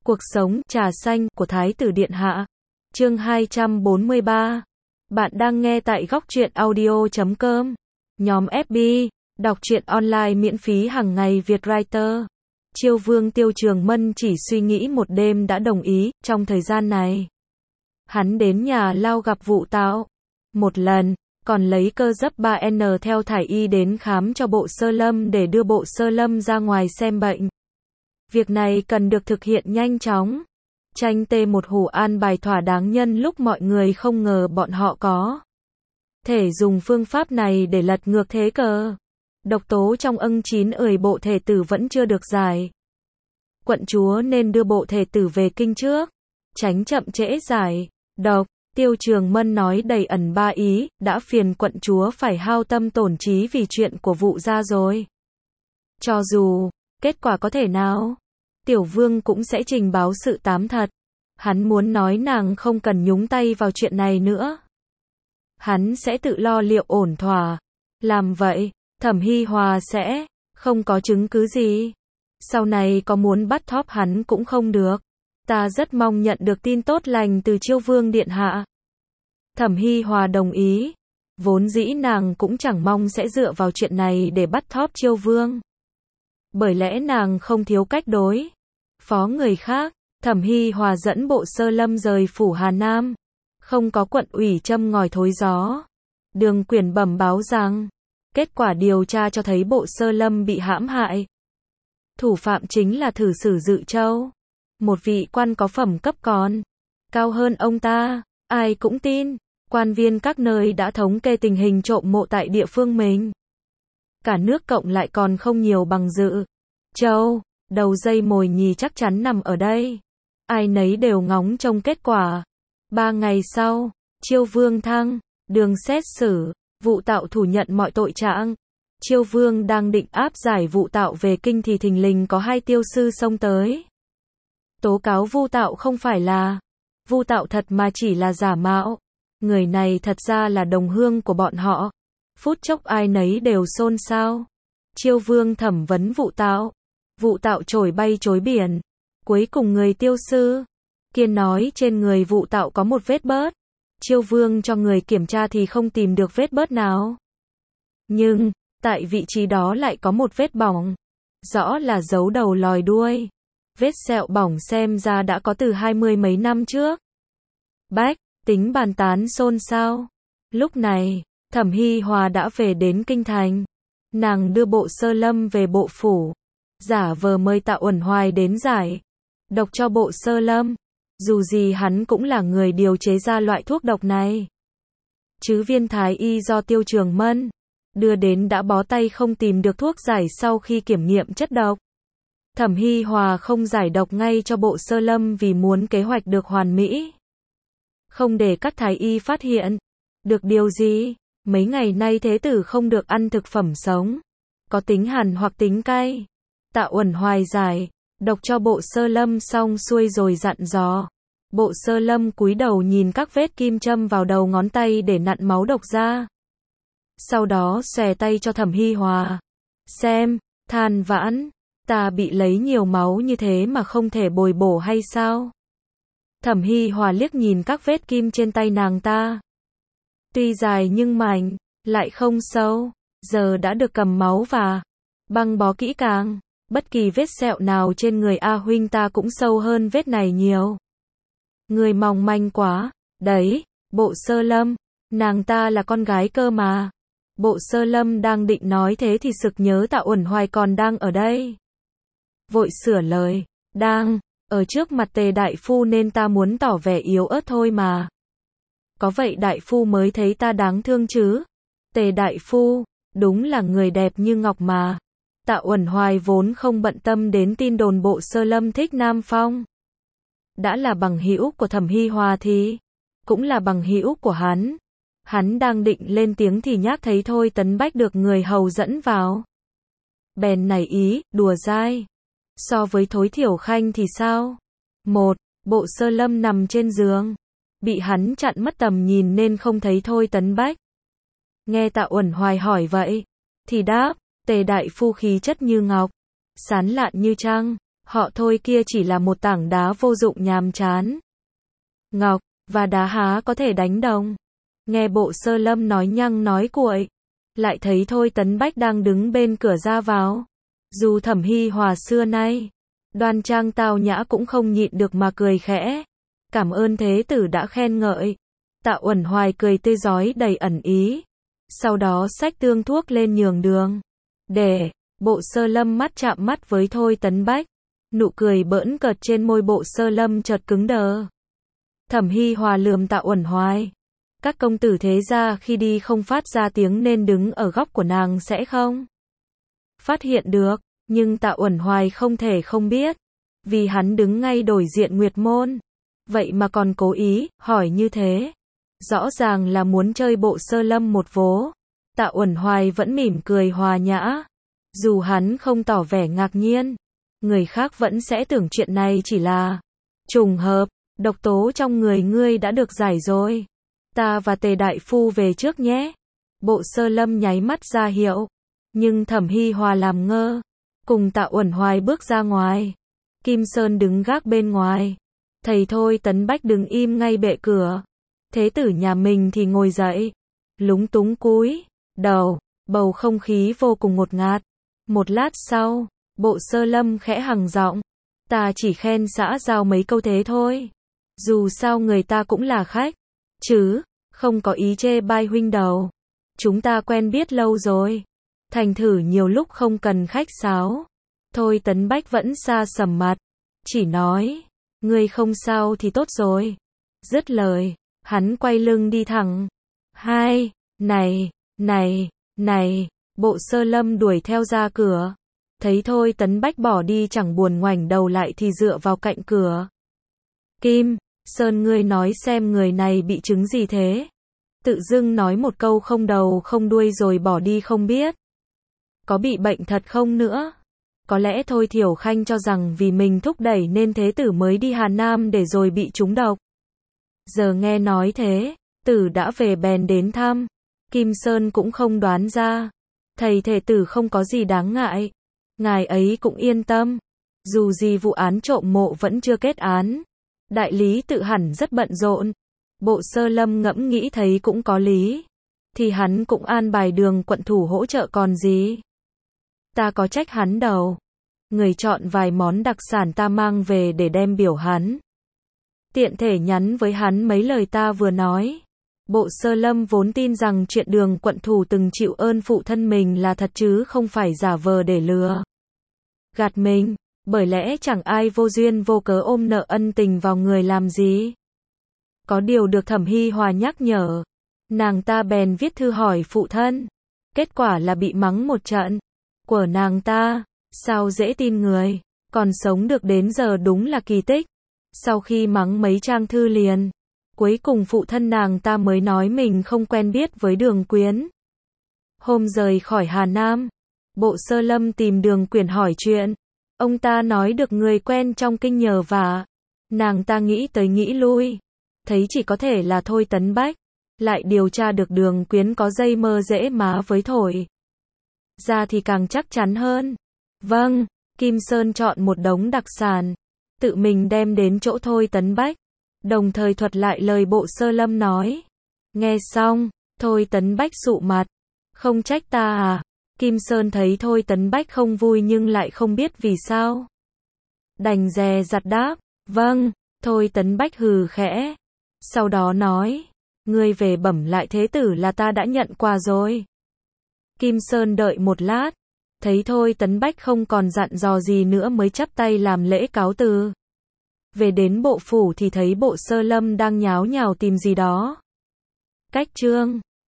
Cuộc sống trà xanh của Thái tử Điện Hạ. Chương 243. Bạn đang nghe tại Góc Truyện Audio.com. Nhóm FB, đọc truyện online miễn phí hàng ngày Việt Writer. Chiêu Vương Tiêu Trường Mân chỉ suy nghĩ một đêm đã đồng ý. Trong thời gian này, hắn đến nhà Lao gặp Vụ Tạo một lần, còn lấy cơ dấp 3N theo thải y đến khám cho Bộ Sơ Lâm để đưa Bộ Sơ Lâm ra ngoài xem bệnh. Việc này cần được thực hiện nhanh chóng. Tranh T1 Hủ an bài thỏa đáng nhân lúc mọi người không ngờ bọn họ có thể dùng phương pháp này để lật ngược thế cờ. Độc tố trong ưng chín bộ thể tử vẫn chưa được giải. Quận chúa nên đưa bộ thể tử về kinh trước, tránh chậm trễ giải độc. Tiêu Trường Mân nói đầy ẩn ba ý, đã phiền quận chúa phải hao tâm tổn trí vì chuyện của Vụ gia rồi. Cho dù kết quả có thể nào, Tiểu Vương cũng sẽ trình báo sự tám thật. Hắn muốn nói nàng không cần nhúng tay vào chuyện này nữa. Hắn sẽ tự lo liệu ổn thỏa. Làm vậy, Thẩm Hy Hòa sẽ không có chứng cứ gì. Sau này có muốn bắt thóp hắn cũng không được. Ta rất mong nhận được tin tốt lành từ Chiêu Vương Điện Hạ. Thẩm Hy Hòa đồng ý. Vốn dĩ nàng cũng chẳng mong sẽ dựa vào chuyện này để bắt thóp Chiêu Vương. Bởi lẽ nàng không thiếu cách đối phó người khác. Thẩm Hy Hòa dẫn Bộ Sơ Lâm rời phủ Hà Nam. Không có quận ủy châm ngòi thối gió. Đường Quyền bẩm báo rằng, kết quả điều tra cho thấy Bộ Sơ Lâm bị hãm hại. Thủ phạm chính là Thử Sử Dự Châu, một vị quan có phẩm cấp còn cao hơn ông ta. Ai cũng tin, quan viên các nơi đã thống kê tình hình trộm mộ tại địa phương mình. Cả nước cộng lại còn không nhiều bằng Dự Châu. Đầu dây mồi nhì chắc chắn nằm ở đây. Ai nấy đều ngóng trông kết quả. 3 ngày sau, Chiêu Vương thăng đường xét xử. Vụ Tạo thủ nhận mọi tội trạng. Chiêu Vương đang định áp giải Vụ Tạo về kinh thì thình lình có 2 tiêu sư xông tới. Tố cáo Vu Tạo không phải là Vu Tạo thật mà chỉ là giả mạo. Người này thật ra là đồng hương của bọn họ. Phút chốc ai nấy đều xôn xao. Chiêu Vương thẩm vấn Vụ Tạo. Vụ Tạo trổi bay trối biển. Cuối cùng người tiêu sư kia nói trên người Vụ Tạo có một vết bớt. Chiêu Vương cho người kiểm tra thì không tìm được vết bớt nào. Nhưng, tại vị trí đó lại có một vết bỏng. Rõ là giấu đầu lòi đuôi. Vết sẹo bỏng xem ra đã có từ 20 mấy năm trước. Bách tính bàn tán xôn xao. Lúc này, Thẩm Hy Hòa đã về đến kinh thành. Nàng đưa Bộ Sơ Lâm về bộ phủ. Giả vờ mời Tạ Uẩn Hoài đến giải độc cho Bộ Sơ Lâm. Dù gì hắn cũng là người điều chế ra loại thuốc độc này. Chứ viên thái y do Tiêu Trường Mân đưa đến đã bó tay không tìm được thuốc giải sau khi kiểm nghiệm chất độc. Thẩm Hy Hòa không giải độc ngay cho Bộ Sơ Lâm vì muốn kế hoạch được hoàn mỹ. Không để các thái y phát hiện được điều gì. Mấy ngày nay thế tử không được ăn thực phẩm sống, có tính hàn hoặc tính cay. Tạ Uẩn Hoài giải độc cho Bộ Sơ Lâm xong xuôi rồi dặn dò. Bộ Sơ Lâm cúi đầu nhìn các vết kim châm vào đầu ngón tay để nặn máu độc ra. Sau đó xòe tay cho Thẩm Hy Hòa. Xem, than vãn, ta bị lấy nhiều máu như thế mà không thể bồi bổ hay sao? Thẩm Hy Hòa liếc nhìn các vết kim trên tay nàng ta. Tuy dài nhưng mảnh, lại không sâu. Giờ đã được cầm máu và băng bó kỹ càng. Bất kỳ vết sẹo nào trên người A huynh ta cũng sâu hơn vết này nhiều. Người mỏng manh quá. Đấy, Bộ Sơ Lâm. Nàng ta là con gái cơ mà. Bộ Sơ Lâm đang định nói thế thì sực nhớ Tạ Uẩn Hoài còn đang ở đây. Vội sửa lời. Đang ở trước mặt Tề đại phu nên ta muốn tỏ vẻ yếu ớt thôi mà. Có vậy đại phu mới thấy ta đáng thương chứ. Tề đại phu, đúng là người đẹp như ngọc mà. Tạ Uẩn Hoài vốn không bận tâm đến tin đồn Bộ Sơ Lâm thích Nam Phong. Đã là bằng hữu của Thẩm Hy Hòa thì cũng là bằng hữu của hắn. Hắn đang định lên tiếng thì nhác thấy Thôi Tấn Bách được người hầu dẫn vào. Bèn nảy ý, đùa dai. So với Thối Thiểu Khanh thì sao? Bộ Sơ Lâm nằm trên giường. Bị hắn chặn mất tầm nhìn nên không thấy Thôi Tấn Bách. Nghe Tạ Uẩn Hoài hỏi vậy, thì đáp, Tề đại phu khí chất như ngọc, sán lạn như trăng, Họ Thôi kia chỉ là một tảng đá vô dụng nhàm chán. Ngọc, và đá há có thể đánh đồng. Nghe Bộ Sơ Lâm nói nhăng nói cuội, lại thấy Thôi Tấn Bách đang đứng bên cửa ra vào. Dù Thẩm Hi Hòa xưa nay đoan trang tao nhã cũng không nhịn được mà cười khẽ. Cảm ơn thế tử đã khen ngợi. Tạ Uẩn Hoài cười tươi rói đầy ẩn ý. Sau đó xách tương thuốc lên nhường đường. Để, Bộ Sơ Lâm mắt chạm mắt với Thôi Tấn Bách. Nụ cười bỡn cợt trên môi Bộ Sơ Lâm chợt cứng đờ. Thẩm Hi Hòa lườm Tạ Uẩn Hoài. Các công tử thế gia khi đi không phát ra tiếng nên đứng ở góc của nàng sẽ không phát hiện được, nhưng Tạ Uẩn Hoài không thể không biết, vì hắn đứng ngay đối diện Nguyệt Môn. Vậy mà còn cố ý hỏi như thế, rõ ràng là muốn chơi Bộ Sơ Lâm một vố. Tạ Uẩn Hoài vẫn mỉm cười hòa nhã, dù hắn không tỏ vẻ ngạc nhiên, người khác vẫn sẽ tưởng chuyện này chỉ là trùng hợp. Độc tố trong người ngươi đã được giải rồi. Ta và Tề đại phu về trước nhé. Bộ Sơ Lâm nháy mắt ra hiệu, nhưng Thẩm Hi Hòa làm ngơ, cùng Tạ Uẩn Hoài bước ra ngoài. Kim Sơn đứng gác bên ngoài, thầy Thôi Tấn Bách đứng im ngay bệ cửa. Thế tử nhà mình thì ngồi dậy, lúng túng cúi đầu, bầu không khí vô cùng ngột ngạt. Một lát sau, Bộ Sơ Lâm khẽ hằng giọng, ta chỉ khen xã giao mấy câu thế thôi. Dù sao người ta cũng là khách, chứ không có ý chê bai huynh đầu. Chúng ta quen biết lâu rồi, thành thử nhiều lúc không cần khách sáo. Thôi Tấn Bách vẫn xa sầm mặt, chỉ nói, ngươi không sao thì tốt rồi. Dứt lời, hắn quay lưng đi thẳng. Này, Bộ Sơ Lâm đuổi theo ra cửa. Thấy Thôi Tấn Bách bỏ đi chẳng buồn ngoảnh đầu lại thì dựa vào cạnh cửa. Kim Sơn, ngươi nói xem người này bị chứng gì thế? Tự dưng nói một câu không đầu không đuôi rồi bỏ đi không biết. Có bị bệnh thật không nữa? Có lẽ Thôi Thiểu Khanh cho rằng vì mình thúc đẩy nên thế tử mới đi Hà Nam để rồi bị trúng độc. Giờ nghe nói thế, tử đã về bèn đến thăm. Kim Sơn cũng không đoán ra. Thầy thể tử không có gì đáng ngại. Ngài ấy cũng yên tâm. Dù gì vụ án trộm mộ vẫn chưa kết án. Đại lý tự hẳn rất bận rộn. Bộ Sơ Lâm ngẫm nghĩ thấy cũng có lý. Thì hắn cũng an bài Đường quận thủ hỗ trợ còn gì. Ta có trách hắn đâu. Người chọn vài món đặc sản ta mang về để đem biểu hắn. Tiện thể nhắn với hắn mấy lời ta vừa nói. Bộ Sơ Lâm vốn tin rằng chuyện Đường quận thủ từng chịu ơn phụ thân mình là thật chứ không phải giả vờ để lừa gạt mình. Bởi lẽ chẳng ai vô duyên vô cớ ôm nợ ân tình vào người làm gì. Có điều được Thẩm Hi Hòa nhắc nhở, nàng ta bèn viết thư hỏi phụ thân. Kết quả là bị mắng một trận. Của nàng ta, sao dễ tin người, còn sống được đến giờ đúng là kỳ tích. Sau khi mắng mấy trang thư liền, cuối cùng phụ thân nàng ta mới nói mình không quen biết với Đường Quyến. Hôm rời khỏi Hà Nam, Bộ Sơ Lâm tìm Đường Quyển hỏi chuyện. Ông ta nói được người quen trong kinh nhờ vả. Nàng ta nghĩ tới nghĩ lui, thấy chỉ có thể là Thôi Tấn Bách. Lại điều tra được Đường Quyến có dây mơ dễ má với Thổi ra thì càng chắc chắn hơn. Vâng, Kim Sơn chọn một đống đặc sản, tự mình đem đến chỗ Thôi Tấn Bách, đồng thời thuật lại lời Bộ Sơ Lâm nói. Nghe xong, Thôi Tấn Bách sụ mặt. Không trách ta à? Kim Sơn thấy Thôi Tấn Bách không vui nhưng lại không biết vì sao. Đành dè dặt đáp, vâng. Thôi Tấn Bách hừ khẽ. Sau đó nói, ngươi về bẩm lại thế tử là ta đã nhận quà rồi. Kim Sơn đợi một lát, thấy Thôi Tấn Bách không còn dặn dò gì nữa mới chắp tay làm lễ cáo từ. Về đến bộ phủ thì thấy Bộ Sơ Lâm đang nháo nhào tìm gì đó. Cách chương